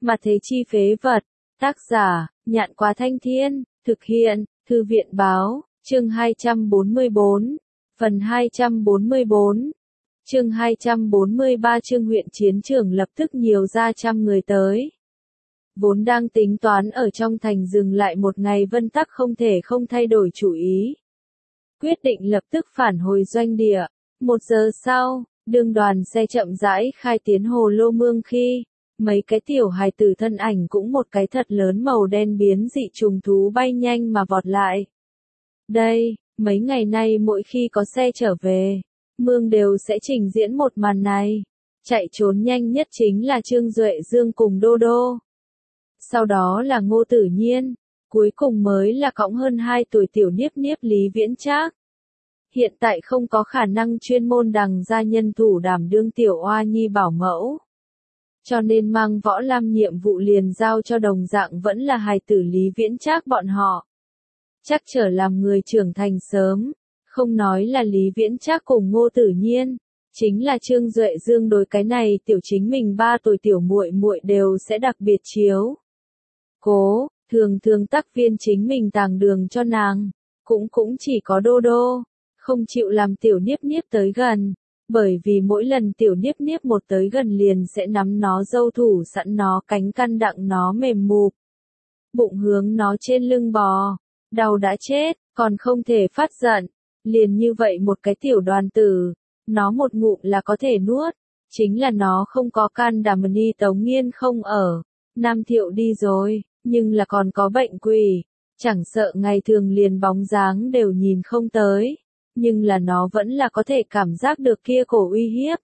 Mà thế chi phế vật. Tác giả, Nhạn Quá Thanh Thiên, thực hiện, Thư viện báo, chương 244, phần 244, chương 243 Trương huyện chiến trường lập tức nhiều ra trăm người tới. Vốn đang tính toán ở trong thành dừng lại một ngày Vân Tắc không thể không thay đổi chủ ý. Quyết định lập tức phản hồi doanh địa. 1 giờ sau, đương đoàn xe chậm rãi khai tiến Hồ Lô Mương khi, mấy cái tiểu hài tử thân ảnh cũng một cái thật lớn màu đen biến dị trùng thú bay nhanh mà vọt lại. Đây, mấy ngày nay mỗi khi có xe trở về, Mương đều sẽ trình diễn một màn này. Chạy trốn nhanh nhất chính là Trương Duệ Dương cùng Đô Đô. Sau đó là Ngô Tử Nhiên, cuối cùng mới là cõng hơn 2 tuổi tiểu Niếp Niếp Lý Viễn Trác. Hiện tại không có khả năng chuyên môn đằng ra nhân thủ đảm đương tiểu oa nhi bảo mẫu. Cho nên mang võ lam nhiệm vụ liền giao cho đồng dạng vẫn là hài tử Lý Viễn Trác bọn họ. Chắc trở làm người trưởng thành sớm, không nói là Lý Viễn Trác cùng Ngô Tử Nhiên, chính là Trương Duệ Dương đối cái này tiểu chính mình 3 tuổi tiểu muội muội đều sẽ đặc biệt chiếu. Cố, thường tác viên chính mình tàng đường cho nàng, cũng chỉ có Đô Đô, không chịu làm tiểu Niếp Niếp tới gần, bởi vì mỗi lần tiểu Niếp Niếp một tới gần liền sẽ nắm nó dâu thủ sẵn nó cánh căn đặng nó mềm mụp. Bụng hướng nó trên lưng bò, đau đã chết, còn không thể phát giận, liền như vậy một cái tiểu đoàn tử, nó một ngụm là có thể nuốt, chính là nó không có can đảm ni Tống Nghiên không ở, Nam Thiệu đi rồi, nhưng là còn có bệnh quỷ, chẳng sợ ngày thường liền bóng dáng đều nhìn không tới, nhưng là nó vẫn là có thể cảm giác được kia cổ uy hiếp.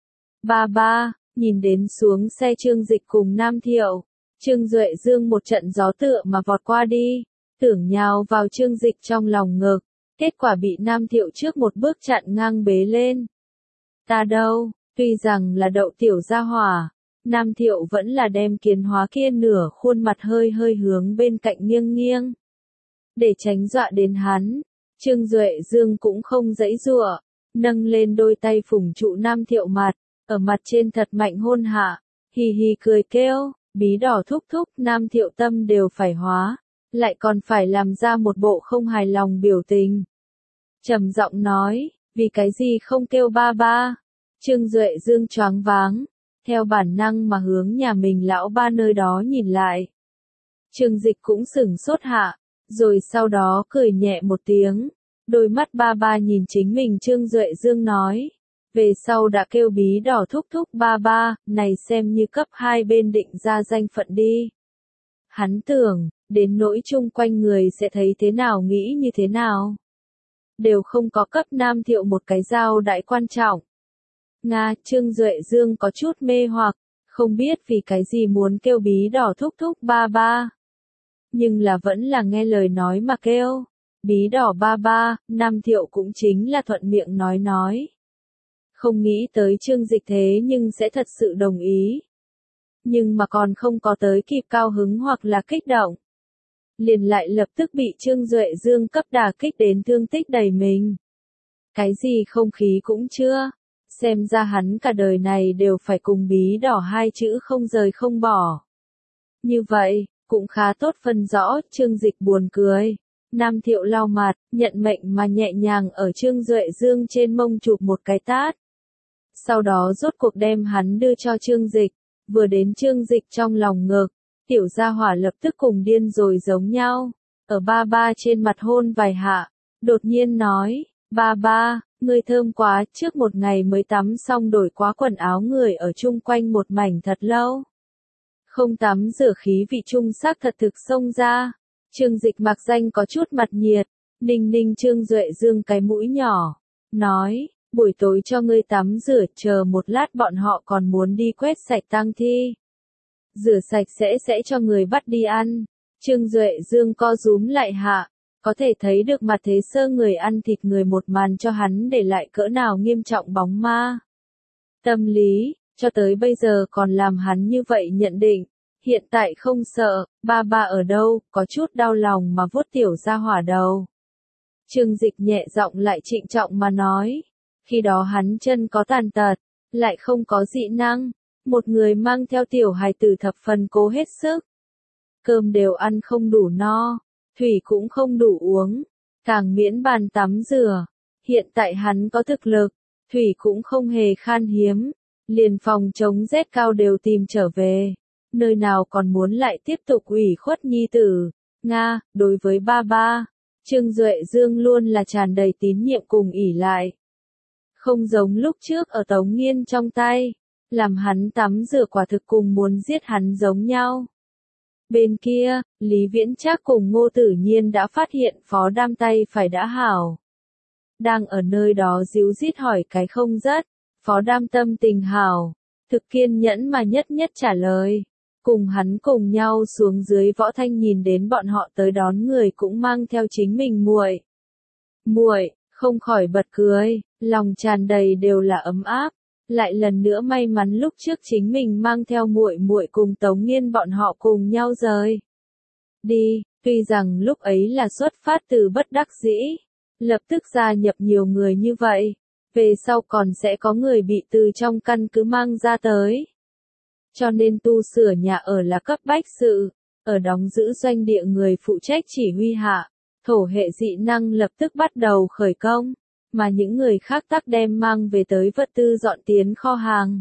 Ba, nhìn đến xuống xe Trương Dịch cùng Nam Thiệu, Trương Duệ Dương một trận gió tựa mà vọt qua đi, tưởng nhào vào Trương Dịch trong lòng ngực, kết quả bị Nam Thiệu trước một bước chặn ngang bế lên. Ta đâu, tuy rằng là đậu tiểu gia hỏa, Nam Thiệu vẫn là đem Kiến Hóa kia nửa khuôn mặt hơi hướng bên cạnh nghiêng. Để tránh dọa đến hắn, Trương Duệ Dương cũng không giãy giụa, nâng lên đôi tay phủng trụ Nam Thiệu mặt, ở mặt trên thật mạnh hôn hạ, hì cười kêu, bí đỏ thúc thúc Nam Thiệu tâm đều phải hóa, lại còn phải làm ra một bộ không hài lòng biểu tình. Trầm giọng nói, vì cái gì không kêu ba. Trương Duệ Dương choáng váng, theo bản năng mà hướng nhà mình lão ba nơi đó nhìn lại. Trương Dịch cũng sửng sốt hạ, rồi sau đó cười nhẹ một tiếng, đôi mắt ba nhìn chính mình Trương Duệ Dương nói, về sau đã kêu bí đỏ thúc thúc ba, này xem như cấp 2 bên định ra danh phận đi. Hắn tưởng, đến nỗi chung quanh người sẽ thấy thế nào nghĩ như thế nào. Đều không có cấp Nam Thiệu một cái giao đại quan trọng. Trương Duệ Dương có chút mê hoặc, không biết vì cái gì muốn kêu bí đỏ thúc thúc ba. Nhưng là vẫn là nghe lời nói mà kêu. Bí đỏ ba, Nam Thiệu cũng chính là thuận miệng nói. Không nghĩ tới Trương Dịch thế nhưng sẽ thật sự đồng ý. Nhưng mà còn không có tới kịp cao hứng hoặc là kích động. Liền lại lập tức bị Trương Duệ Dương cấp đả kích đến thương tích đầy mình. Cái gì không khí cũng chưa. Xem ra hắn cả đời này đều phải cùng bí đỏ 2 chữ không rời không bỏ. Như vậy, cũng khá tốt phân rõ, Trương Dịch buồn cười. Nam Thiệu lau mặt, nhận mệnh mà nhẹ nhàng ở Trương Duệ Dương trên mông chụp một cái tát. Sau đó rốt cuộc đem hắn đưa cho Trương Dịch, vừa đến Trương Dịch trong lòng ngực, tiểu gia hỏa lập tức cùng điên rồi giống nhau, ở ba trên mặt hôn vài hạ, đột nhiên nói, ba, ngươi thơm quá, trước một ngày mới tắm xong đổi quá quần áo người ở chung quanh một mảnh thật lâu. Không tắm rửa khí vị trung sắc thật thực xông ra. Trương Dịch mặc danh có chút mặt nhiệt, ninh Trương Duệ Dương cái mũi nhỏ, nói, buổi tối cho ngươi tắm rửa, chờ một lát bọn họ còn muốn đi quét sạch tang thi. Rửa sạch sẽ cho người bắt đi ăn. Trương Duệ Dương co rúm lại hạ, có thể thấy được mặt thế sơ người ăn thịt người một màn cho hắn để lại cỡ nào nghiêm trọng bóng ma. Tâm lý, cho tới bây giờ còn làm hắn như vậy nhận định. Hiện tại không sợ, ba ở đâu, có chút đau lòng mà vuốt tiểu ra hỏa đầu. Trương Dịch nhẹ giọng lại trịnh trọng mà nói, khi đó hắn chân có tàn tật, lại không có dị năng, Một người mang theo tiểu hài tử thập phần cố hết sức. Cơm đều ăn không đủ no, thủy cũng không đủ uống, càng miễn bàn tắm rửa. Hiện tại hắn có thực lực, thủy cũng không hề khan hiếm, liền phòng chống rét cao đều tìm trở về. Nơi nào còn muốn lại tiếp tục ủy khuất nhi tử. Nga, đối với ba ba, Trương Duệ Dương luôn là tràn đầy tín nhiệm cùng ỷ lại. Không giống lúc trước ở Tống Nghiên trong tay, làm hắn tắm rửa quả thực cùng muốn giết hắn giống nhau. Bên kia, Lý Viễn Trác cùng Ngô Tử Nhiên đã phát hiện Phó Đam tay phải đã hảo. Đang ở nơi đó díu dít hỏi cái không dứt, Phó Đam tâm tình hảo, thực kiên nhẫn mà nhất nhất trả lời. Cùng hắn cùng nhau xuống dưới võ thanh nhìn đến bọn họ tới đón người cũng mang theo chính mình muội. Muội, không khỏi bật cười, lòng tràn đầy đều là ấm áp, lại lần nữa may mắn lúc trước chính mình mang theo muội muội cùng Tống Nghiên bọn họ cùng nhau rời đi, tuy rằng lúc ấy là xuất phát từ bất đắc dĩ, lập tức gia nhập nhiều người như vậy, về sau còn sẽ có người bị từ trong căn cứ mang ra tới. Cho nên tu sửa nhà ở là cấp bách sự, ở đóng giữ doanh địa người phụ trách chỉ huy hạ, thổ hệ dị năng lập tức bắt đầu khởi công, mà những người khác tắc đem mang về tới vật tư dọn tiến kho hàng.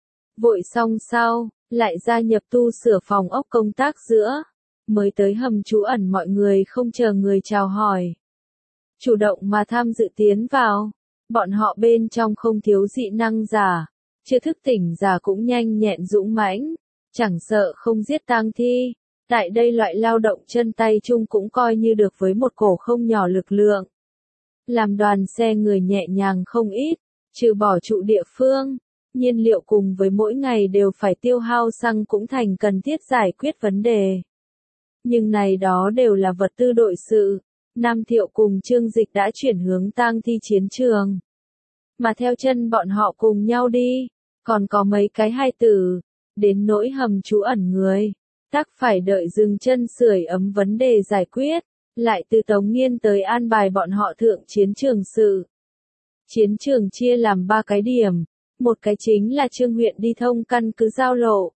Vội xong sau, lại gia nhập tu sửa phòng ốc công tác giữa, mới tới hầm trú ẩn mọi người không chờ người chào hỏi. Chủ động mà tham dự tiến vào, bọn họ bên trong không thiếu dị năng giả. Chưa thức tỉnh giả cũng nhanh nhẹn dũng mãnh, chẳng sợ không giết tang thi, tại đây loại lao động chân tay chung cũng coi như được với một cổ không nhỏ lực lượng. Làm đoàn xe người nhẹ nhàng không ít, trừ bỏ trụ địa phương, nhiên liệu cùng với mỗi ngày đều phải tiêu hao xăng cũng thành cần thiết giải quyết vấn đề. Nhưng này đó đều là vật tư đội sự, Nam Thiệu cùng Trương Dịch đã chuyển hướng tang thi chiến trường. Mà theo chân bọn họ cùng nhau đi, còn có mấy cái hài tử, đến nỗi hầm trú ẩn người, tắc phải đợi dừng chân sưởi ấm vấn đề giải quyết, lại từ Tống Nghiên tới an bài bọn họ thượng chiến trường sự. Chiến trường chia làm 3 cái điểm, một cái chính là Trương huyện đi thông căn cứ giao lộ.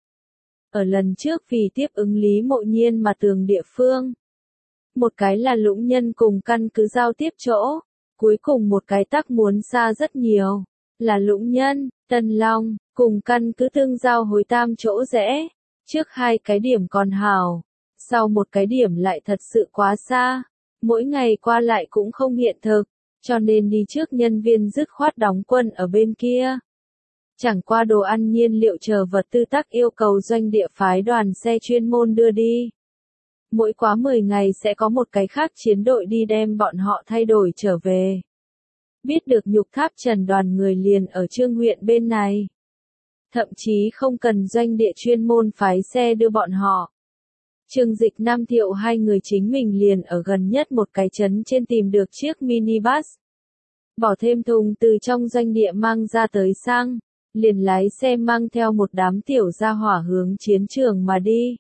Ở lần trước vì tiếp ứng Lý Mộ Nhiên mà tường địa phương. Một cái là Lũng Nhân cùng căn cứ giao tiếp chỗ, cuối cùng một cái tắc muốn xa rất nhiều, là Lũng Nhân, Tân Long, cùng căn cứ tương giao hối tam chỗ rẽ. Trước 2 cái điểm còn hảo, sau một cái điểm lại thật sự quá xa, mỗi ngày qua lại cũng không hiện thực, cho nên đi trước nhân viên dứt khoát đóng quân ở bên kia. Chẳng qua đồ ăn nhiên liệu chờ vật tư tắc yêu cầu doanh địa phái đoàn xe chuyên môn đưa đi. Mỗi quá 10 ngày sẽ có một cái khác chiến đội đi đem bọn họ thay đổi trở về. Biết được Nhục Tháp Trần đoàn người liền ở Trương huyện bên này. Thậm chí không cần doanh địa chuyên môn phái xe đưa bọn họ. Trương Dịch Nam Thiệu hai người chính mình liền ở gần nhất một cái trấn trên tìm được chiếc minibus. Bỏ thêm thùng từ trong doanh địa mang ra tới xăng, liền lái xe mang theo một đám tiểu gia hỏa hướng chiến trường mà đi.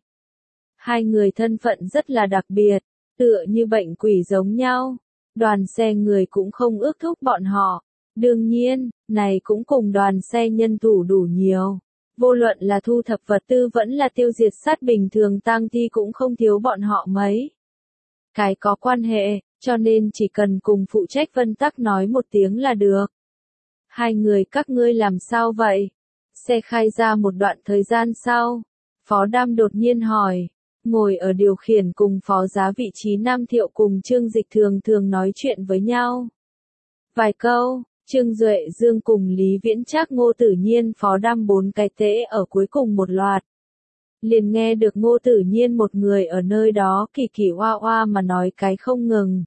Hai người thân phận rất là đặc biệt, tựa như bệnh quỷ giống nhau. Đoàn xe người cũng không ước thúc bọn họ. Đương nhiên, này cũng cùng đoàn xe nhân thủ đủ nhiều. Vô luận là thu thập vật tư vẫn là tiêu diệt sát bình thường tang thi cũng không thiếu bọn họ mấy. Cái có quan hệ, cho nên chỉ cần cùng phụ trách Vân Tắc nói một tiếng là được. Hai người các ngươi làm sao vậy? Xe khai ra một đoạn thời gian sau, Phó Đam đột nhiên hỏi. Ngồi ở điều khiển cùng phó giá vị trí Nam Thiệu cùng Trương Dịch thường thường nói chuyện với nhau. Vài câu, Trương Duệ Dương cùng Lý Viễn Trác Ngô Tử Nhiên Phó Đam 4 cái tễ ở cuối cùng một loạt. Liền nghe được Ngô Tử Nhiên một người ở nơi đó kỳ kỳ oa oa mà nói cái không ngừng.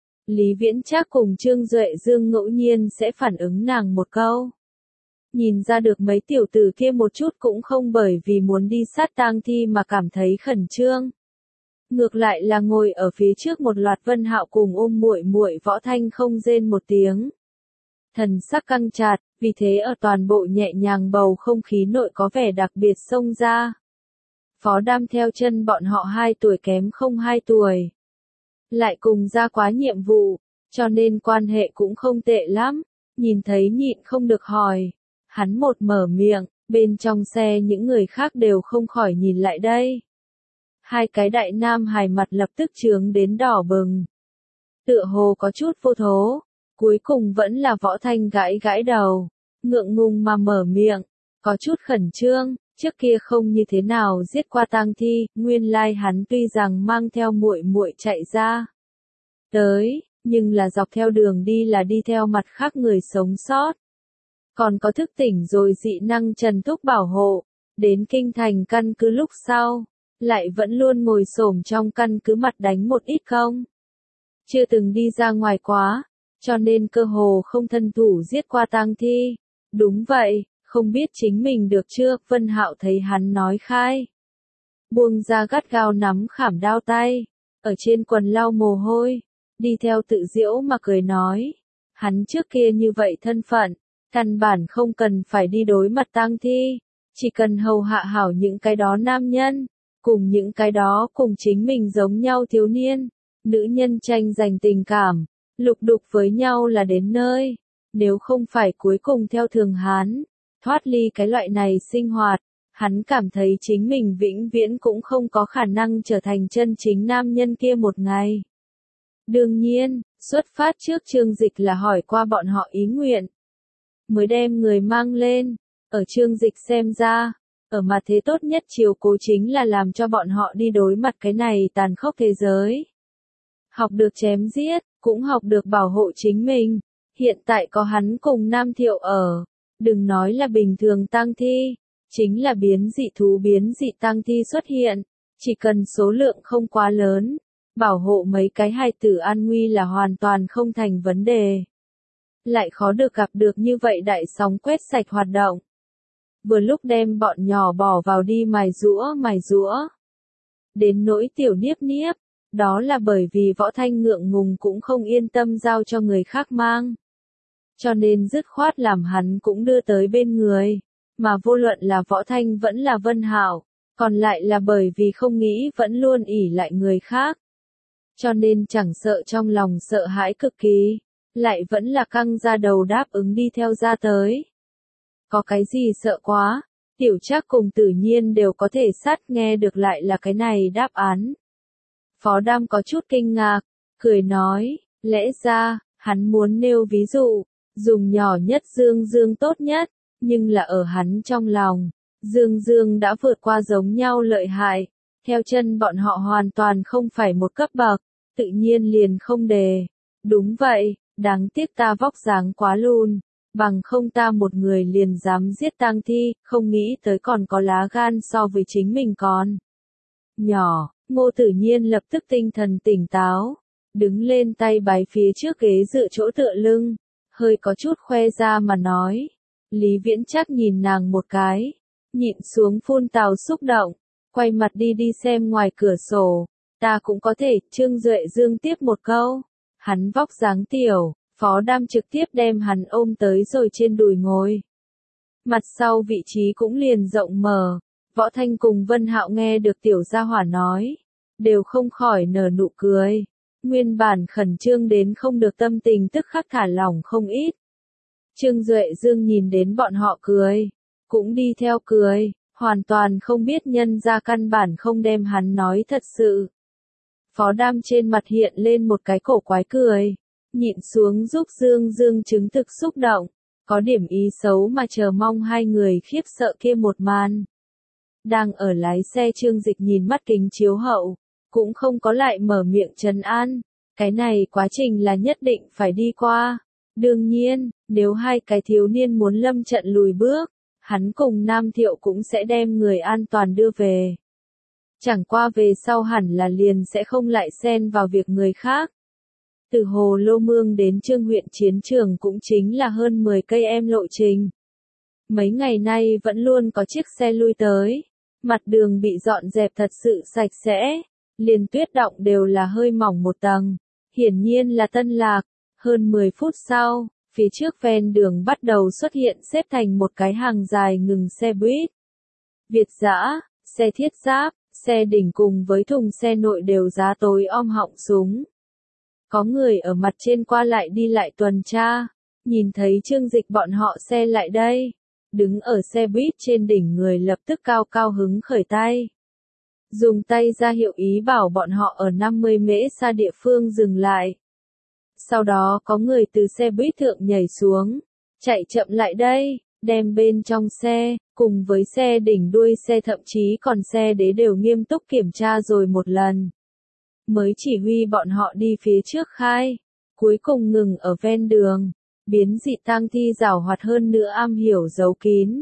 Lý Viễn Trác cùng Trương Duệ Dương ngẫu nhiên sẽ phản ứng nàng một câu. Nhìn ra được mấy tiểu tử kia một chút cũng không bởi vì muốn đi sát tang thi mà cảm thấy khẩn trương. Ngược lại là ngồi ở phía trước một loạt Vân Hạo cùng ôm muội muội Võ Thanh không rên một tiếng. Thần sắc căng chặt, vì thế ở toàn bộ nhẹ nhàng bầu không khí nội có vẻ đặc biệt xông ra. Phó Đam theo chân bọn họ 2 tuổi kém không 2 tuổi. Lại cùng ra quá nhiệm vụ, cho nên quan hệ cũng không tệ lắm, nhìn thấy nhịn không được hỏi. Hắn một mở miệng, Bên trong xe những người khác đều không khỏi nhìn lại đây. Hai cái đại nam hài mặt lập tức chướng đến đỏ bừng. Tựa hồ có chút vô thố, cuối cùng vẫn là Võ Thanh gãi gãi đầu, ngượng ngùng mà mở miệng, có chút khẩn trương, trước kia không như thế nào giết qua tang thi, nguyên lai hắn tuy rằng mang theo muội muội chạy ra tới, nhưng là dọc theo đường đi là đi theo mặt khác người sống sót. Còn có thức tỉnh rồi dị năng Trần Thúc bảo hộ, đến kinh thành căn cứ lúc sau, lại vẫn luôn ngồi xổm trong căn cứ mặt đánh một ít không. Chưa từng đi ra ngoài quá, cho nên cơ hồ không thân thủ giết qua tang thi. Đúng vậy, không biết chính mình được chưa, Vân Hạo thấy hắn nói khai. Buông ra gắt gao nắm khảm đao tay, ở trên quần lau mồ hôi, đi theo tự giễu mà cười nói. Hắn trước kia như vậy thân phận, căn bản không cần phải đi đối mặt tang thi, chỉ cần hầu hạ hảo những cái đó nam nhân, cùng những cái đó cùng chính mình giống nhau thiếu niên, nữ nhân tranh giành tình cảm, lục đục với nhau là đến nơi, nếu không phải cuối cùng theo thường Hán, thoát ly cái loại này sinh hoạt, hắn cảm thấy chính mình vĩnh viễn cũng không có khả năng trở thành chân chính nam nhân kia một ngày. Đương nhiên, xuất phát trước Trương Dịch là hỏi qua bọn họ ý nguyện, mới đem người mang lên, ở Trương Dịch xem ra, ở mặt thế tốt nhất chiều cố chính là làm cho bọn họ đi đối mặt cái này tàn khốc thế giới. Học được chém giết, cũng học được bảo hộ chính mình, hiện tại có hắn cùng Nam Thiệu ở, đừng nói là bình thường tang thi, chính là biến dị thú biến dị tang thi xuất hiện, chỉ cần số lượng không quá lớn, bảo hộ mấy cái hài tử an nguy là hoàn toàn không thành vấn đề. Lại khó được gặp được như vậy đại sóng quét sạch hoạt động. Vừa lúc đem bọn nhỏ bỏ vào đi mài rũa. Đến nỗi tiểu niếp niếp, đó là bởi vì Võ Thanh ngượng ngùng cũng không yên tâm giao cho người khác mang. Cho nên dứt khoát làm hắn cũng đưa tới bên người, mà vô luận là Võ Thanh vẫn là Vân Hạo, còn lại là bởi vì không nghĩ vẫn luôn ỷ lại người khác. Cho nên chẳng sợ trong lòng sợ hãi cực kỳ, lại vẫn là căng ra đầu đáp ứng đi theo ra tới. Có cái gì sợ quá, Tiểu Trác cùng Tử Nhiên đều có thể sát nghe được lại là cái này đáp án. Phó Đam có chút kinh ngạc, cười nói, lẽ ra, hắn muốn nêu ví dụ, dùng nhỏ nhất Dương Dương tốt nhất, nhưng là ở hắn trong lòng, Dương Dương đã vượt qua giống nhau lợi hại, theo chân bọn họ hoàn toàn không phải một cấp bậc, tự nhiên liền không đề. Đúng vậy, đáng tiếc ta vóc dáng quá lùn, bằng không ta một người liền dám giết tang thi, không nghĩ tới còn có lá gan so với chính mình còn nhỏ. Ngô Tử Nhiên lập tức tinh thần tỉnh táo, đứng lên tay bái phía trước ghế dựa chỗ tựa lưng, hơi có chút khoe ra mà nói. Lý Viễn Trác nhìn nàng một cái, nhịn xuống phun tào xúc động, quay mặt đi xem ngoài cửa sổ. Ta cũng có thể, Trương Duệ Dương tiếp một câu. Hắn vóc dáng tiểu, Phó Đam trực tiếp đem hắn ôm tới rồi trên đùi ngồi. Mặt sau vị trí cũng liền rộng mở. Võ Thanh cùng Vân Hạo nghe được tiểu gia hỏa nói, đều không khỏi nở nụ cười. Nguyên bản khẩn trương đến không được tâm tình tức khắc thả lỏng không ít. Trương Duệ Dương nhìn đến bọn họ cười, cũng đi theo cười, hoàn toàn không biết nhân ra căn bản không đem hắn nói thật sự. Phó Đam trên mặt hiện lên một cái cổ quái cười, nhịn xuống giúp Dương Dương chứng thực xúc động, có điểm ý xấu mà chờ mong hai người khiếp sợ kia một màn. Đang ở lái xe Trương Dịch nhìn mắt kính chiếu hậu, cũng không có lại mở miệng trấn an, cái này quá trình là nhất định phải đi qua. Đương nhiên, nếu hai cái thiếu niên muốn lâm trận lùi bước, hắn cùng Nam Thiệu cũng sẽ đem người an toàn đưa về. Chẳng qua về sau hẳn là liền sẽ không lại xen vào việc người khác. Từ Hồ Lô Mương đến Trương huyện chiến trường cũng chính là hơn 10 cây em lộ trình. Mấy ngày nay vẫn luôn có chiếc xe lui tới, mặt đường bị dọn dẹp thật sự sạch sẽ, liền tuyết động đều là hơi mỏng một tầng, hiển nhiên là tân lạc. Hơn 10 phút sau, phía trước ven đường bắt đầu xuất hiện xếp thành một cái hàng dài ngừng xe buýt. Việt dã, xe thiết giáp, xe đỉnh cùng với thùng xe nội đều giá tối om họng súng. Có người ở mặt trên qua lại đi lại tuần tra, nhìn thấy Trương Dịch bọn họ xe lại đây, đứng ở xe buýt trên đỉnh người lập tức cao cao hứng khởi tay. Dùng tay ra hiệu ý bảo bọn họ ở 50 mễ xa địa phương dừng lại. Sau đó có người từ xe buýt thượng nhảy xuống, chạy chậm lại đây, đem bên trong xe, cùng với xe đỉnh đuôi xe thậm chí còn xe đế đều nghiêm túc kiểm tra rồi một lần. Mới chỉ huy bọn họ đi phía trước khai, cuối cùng ngừng ở ven đường, biến dị tang thi giảo hoạt hơn nữa am hiểu giấu kín.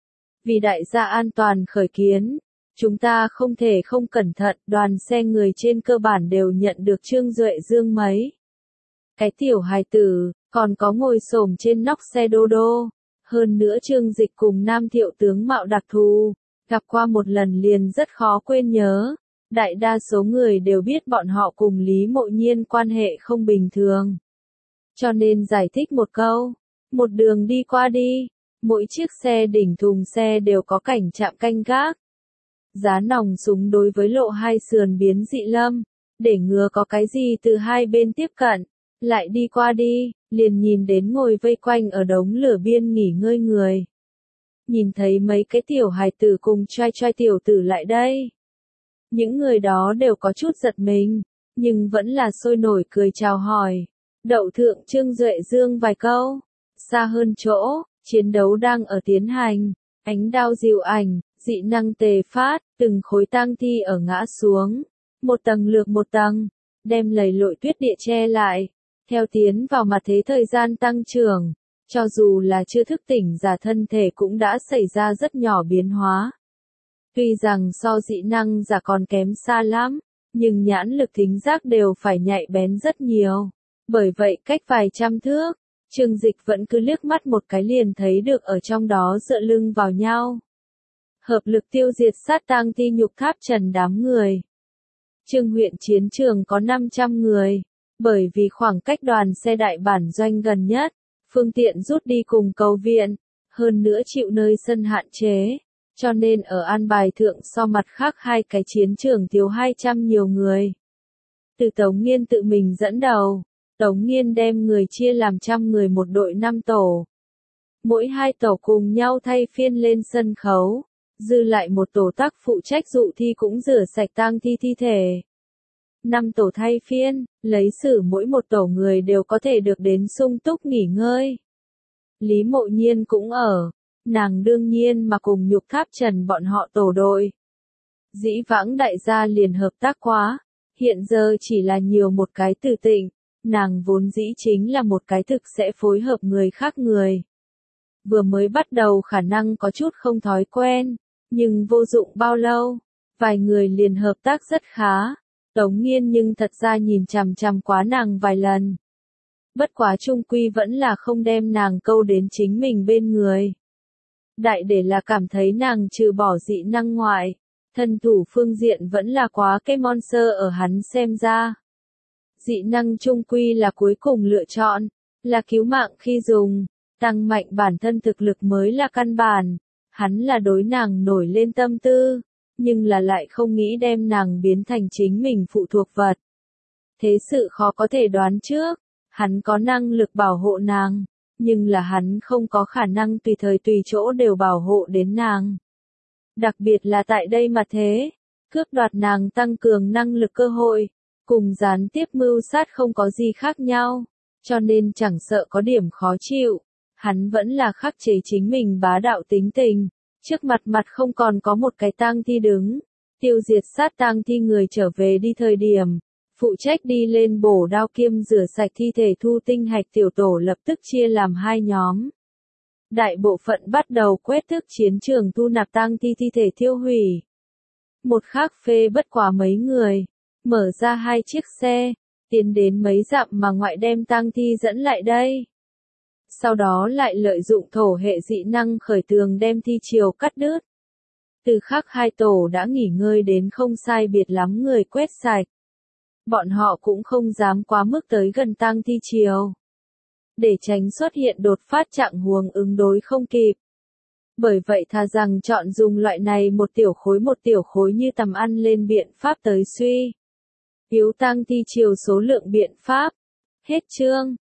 Vì đại gia an toàn khởi kiến, chúng ta không thể không cẩn thận, đoàn xe người trên cơ bản đều nhận được Trương Duệ Dương mấy cái tiểu hài tử, còn có ngồi xổm trên nóc xe đô đô. Hơn nữa Trương Dịch cùng Nam Thiệu tướng mạo đặc thù, gặp qua một lần liền rất khó quên nhớ. Đại đa số người đều biết bọn họ cùng Lý Mộ Nhiên quan hệ không bình thường. Cho nên giải thích một câu, một đường đi qua đi, mỗi chiếc xe đỉnh thùng xe đều có cảnh trạm canh gác. Giá nòng súng đối với lộ hai sườn biến dị lâm, để ngừa có cái gì từ hai bên tiếp cận, lại đi qua đi, liền nhìn đến ngồi vây quanh ở đống lửa biên nghỉ ngơi người. Nhìn thấy mấy cái tiểu hài tử cùng trai trai tiểu tử lại đây. Những người đó đều có chút giật mình, nhưng vẫn là sôi nổi cười chào hỏi. Đậu thượng Trương Duệ Dương vài câu. Xa hơn chỗ, chiến đấu đang ở tiến hành, ánh đao dịu ảnh, dị năng tề phát, từng khối tang thi ở ngã xuống. Một tầng lược một tầng, đem lầy lội tuyết địa che lại. Theo tiến vào mặt thế thời gian tăng trưởng, cho dù là chưa thức tỉnh giả thân thể cũng đã xảy ra rất nhỏ biến hóa. Tuy rằng so dị năng giả còn kém xa lắm, nhưng nhãn lực thính giác đều phải nhạy bén rất nhiều. Bởi vậy cách vài trăm thước, Trương Dịch vẫn cứ liếc mắt một cái liền thấy được ở trong đó dựa lưng vào nhau. Hợp lực tiêu diệt sát tang thi nhục tháp trần đám người. Trương huyện chiến trường có 500 người, bởi vì khoảng cách đoàn xe đại bản doanh gần nhất, phương tiện rút đi cùng cầu viện, hơn nữa chịu nơi sân hạn chế. Cho nên ở an bài thượng so mặt khác hai cái chiến trường thiếu 200 nhiều người. Từ Tống Nghiên tự mình dẫn đầu, Tống Nghiên đem người chia làm trăm người một đội 5 tổ. Mỗi hai tổ cùng nhau thay phiên lên sân khấu, dư lại một tổ tác phụ trách dụ thi cũng rửa sạch tang thi thi thể. 5 tổ thay phiên, lấy xử mỗi một tổ người đều có thể được đến sung túc nghỉ ngơi. Lý Mộ Nhiên cũng ở. Nàng đương nhiên mà cùng nhục tháp trần bọn họ tổ đội. Dĩ vãng đại gia liền hợp tác quá, hiện giờ chỉ là nhiều một cái từ tịnh, nàng vốn dĩ chính là một cái thực sẽ phối hợp người khác người. Vừa mới bắt đầu khả năng có chút không thói quen, nhưng vô dụng bao lâu, vài người liền hợp tác rất khá. Tống Nghiên nhưng thật ra nhìn chằm chằm quá nàng vài lần. Bất quá chung quy vẫn là không đem nàng câu đến chính mình bên người. Đại để là cảm thấy nàng trừ bỏ dị năng ngoại, thân thủ phương diện vẫn là quá cái monster ở hắn xem ra. Dị năng chung quy là cuối cùng lựa chọn, là cứu mạng khi dùng, tăng mạnh bản thân thực lực mới là căn bản. Hắn là đối nàng nổi lên tâm tư, nhưng là lại không nghĩ đem nàng biến thành chính mình phụ thuộc vật. Thế sự khó có thể đoán trước, hắn có năng lực bảo hộ nàng. Nhưng là hắn không có khả năng tùy thời tùy chỗ đều bảo hộ đến nàng. Đặc biệt là tại đây mà thế, cướp đoạt nàng tăng cường năng lực cơ hội, cùng gián tiếp mưu sát không có gì khác nhau, cho nên chẳng sợ có điểm khó chịu, hắn vẫn là khắc chế chính mình bá đạo tính tình, trước mặt không còn có một cái tang thi đứng, tiêu diệt sát tang thi người trở về đi thời điểm. Phụ trách đi lên bổ đao kiêm rửa sạch thi thể thu tinh hạch tiểu tổ lập tức chia làm hai nhóm. Đại bộ phận bắt đầu quét tước chiến trường thu nạp tang thi thi thể tiêu hủy. Một khác phê bất quá mấy người, mở ra hai chiếc xe, tiến đến mấy dặm mà ngoại đem tang thi dẫn lại đây. Sau đó lại lợi dụng thổ hệ dị năng khởi tường đem thi chiều cắt đứt. Từ khác hai tổ đã nghỉ ngơi đến không sai biệt lắm người quét sạch. Bọn họ cũng không dám quá mức tới gần tang thi chiều. Để tránh xuất hiện đột phát trạng huống ứng đối không kịp. Bởi vậy thà rằng chọn dùng loại này một tiểu khối như tầm ăn lên biện pháp tới suy. Yếu tang thi chiều số lượng biện pháp. Hết chương.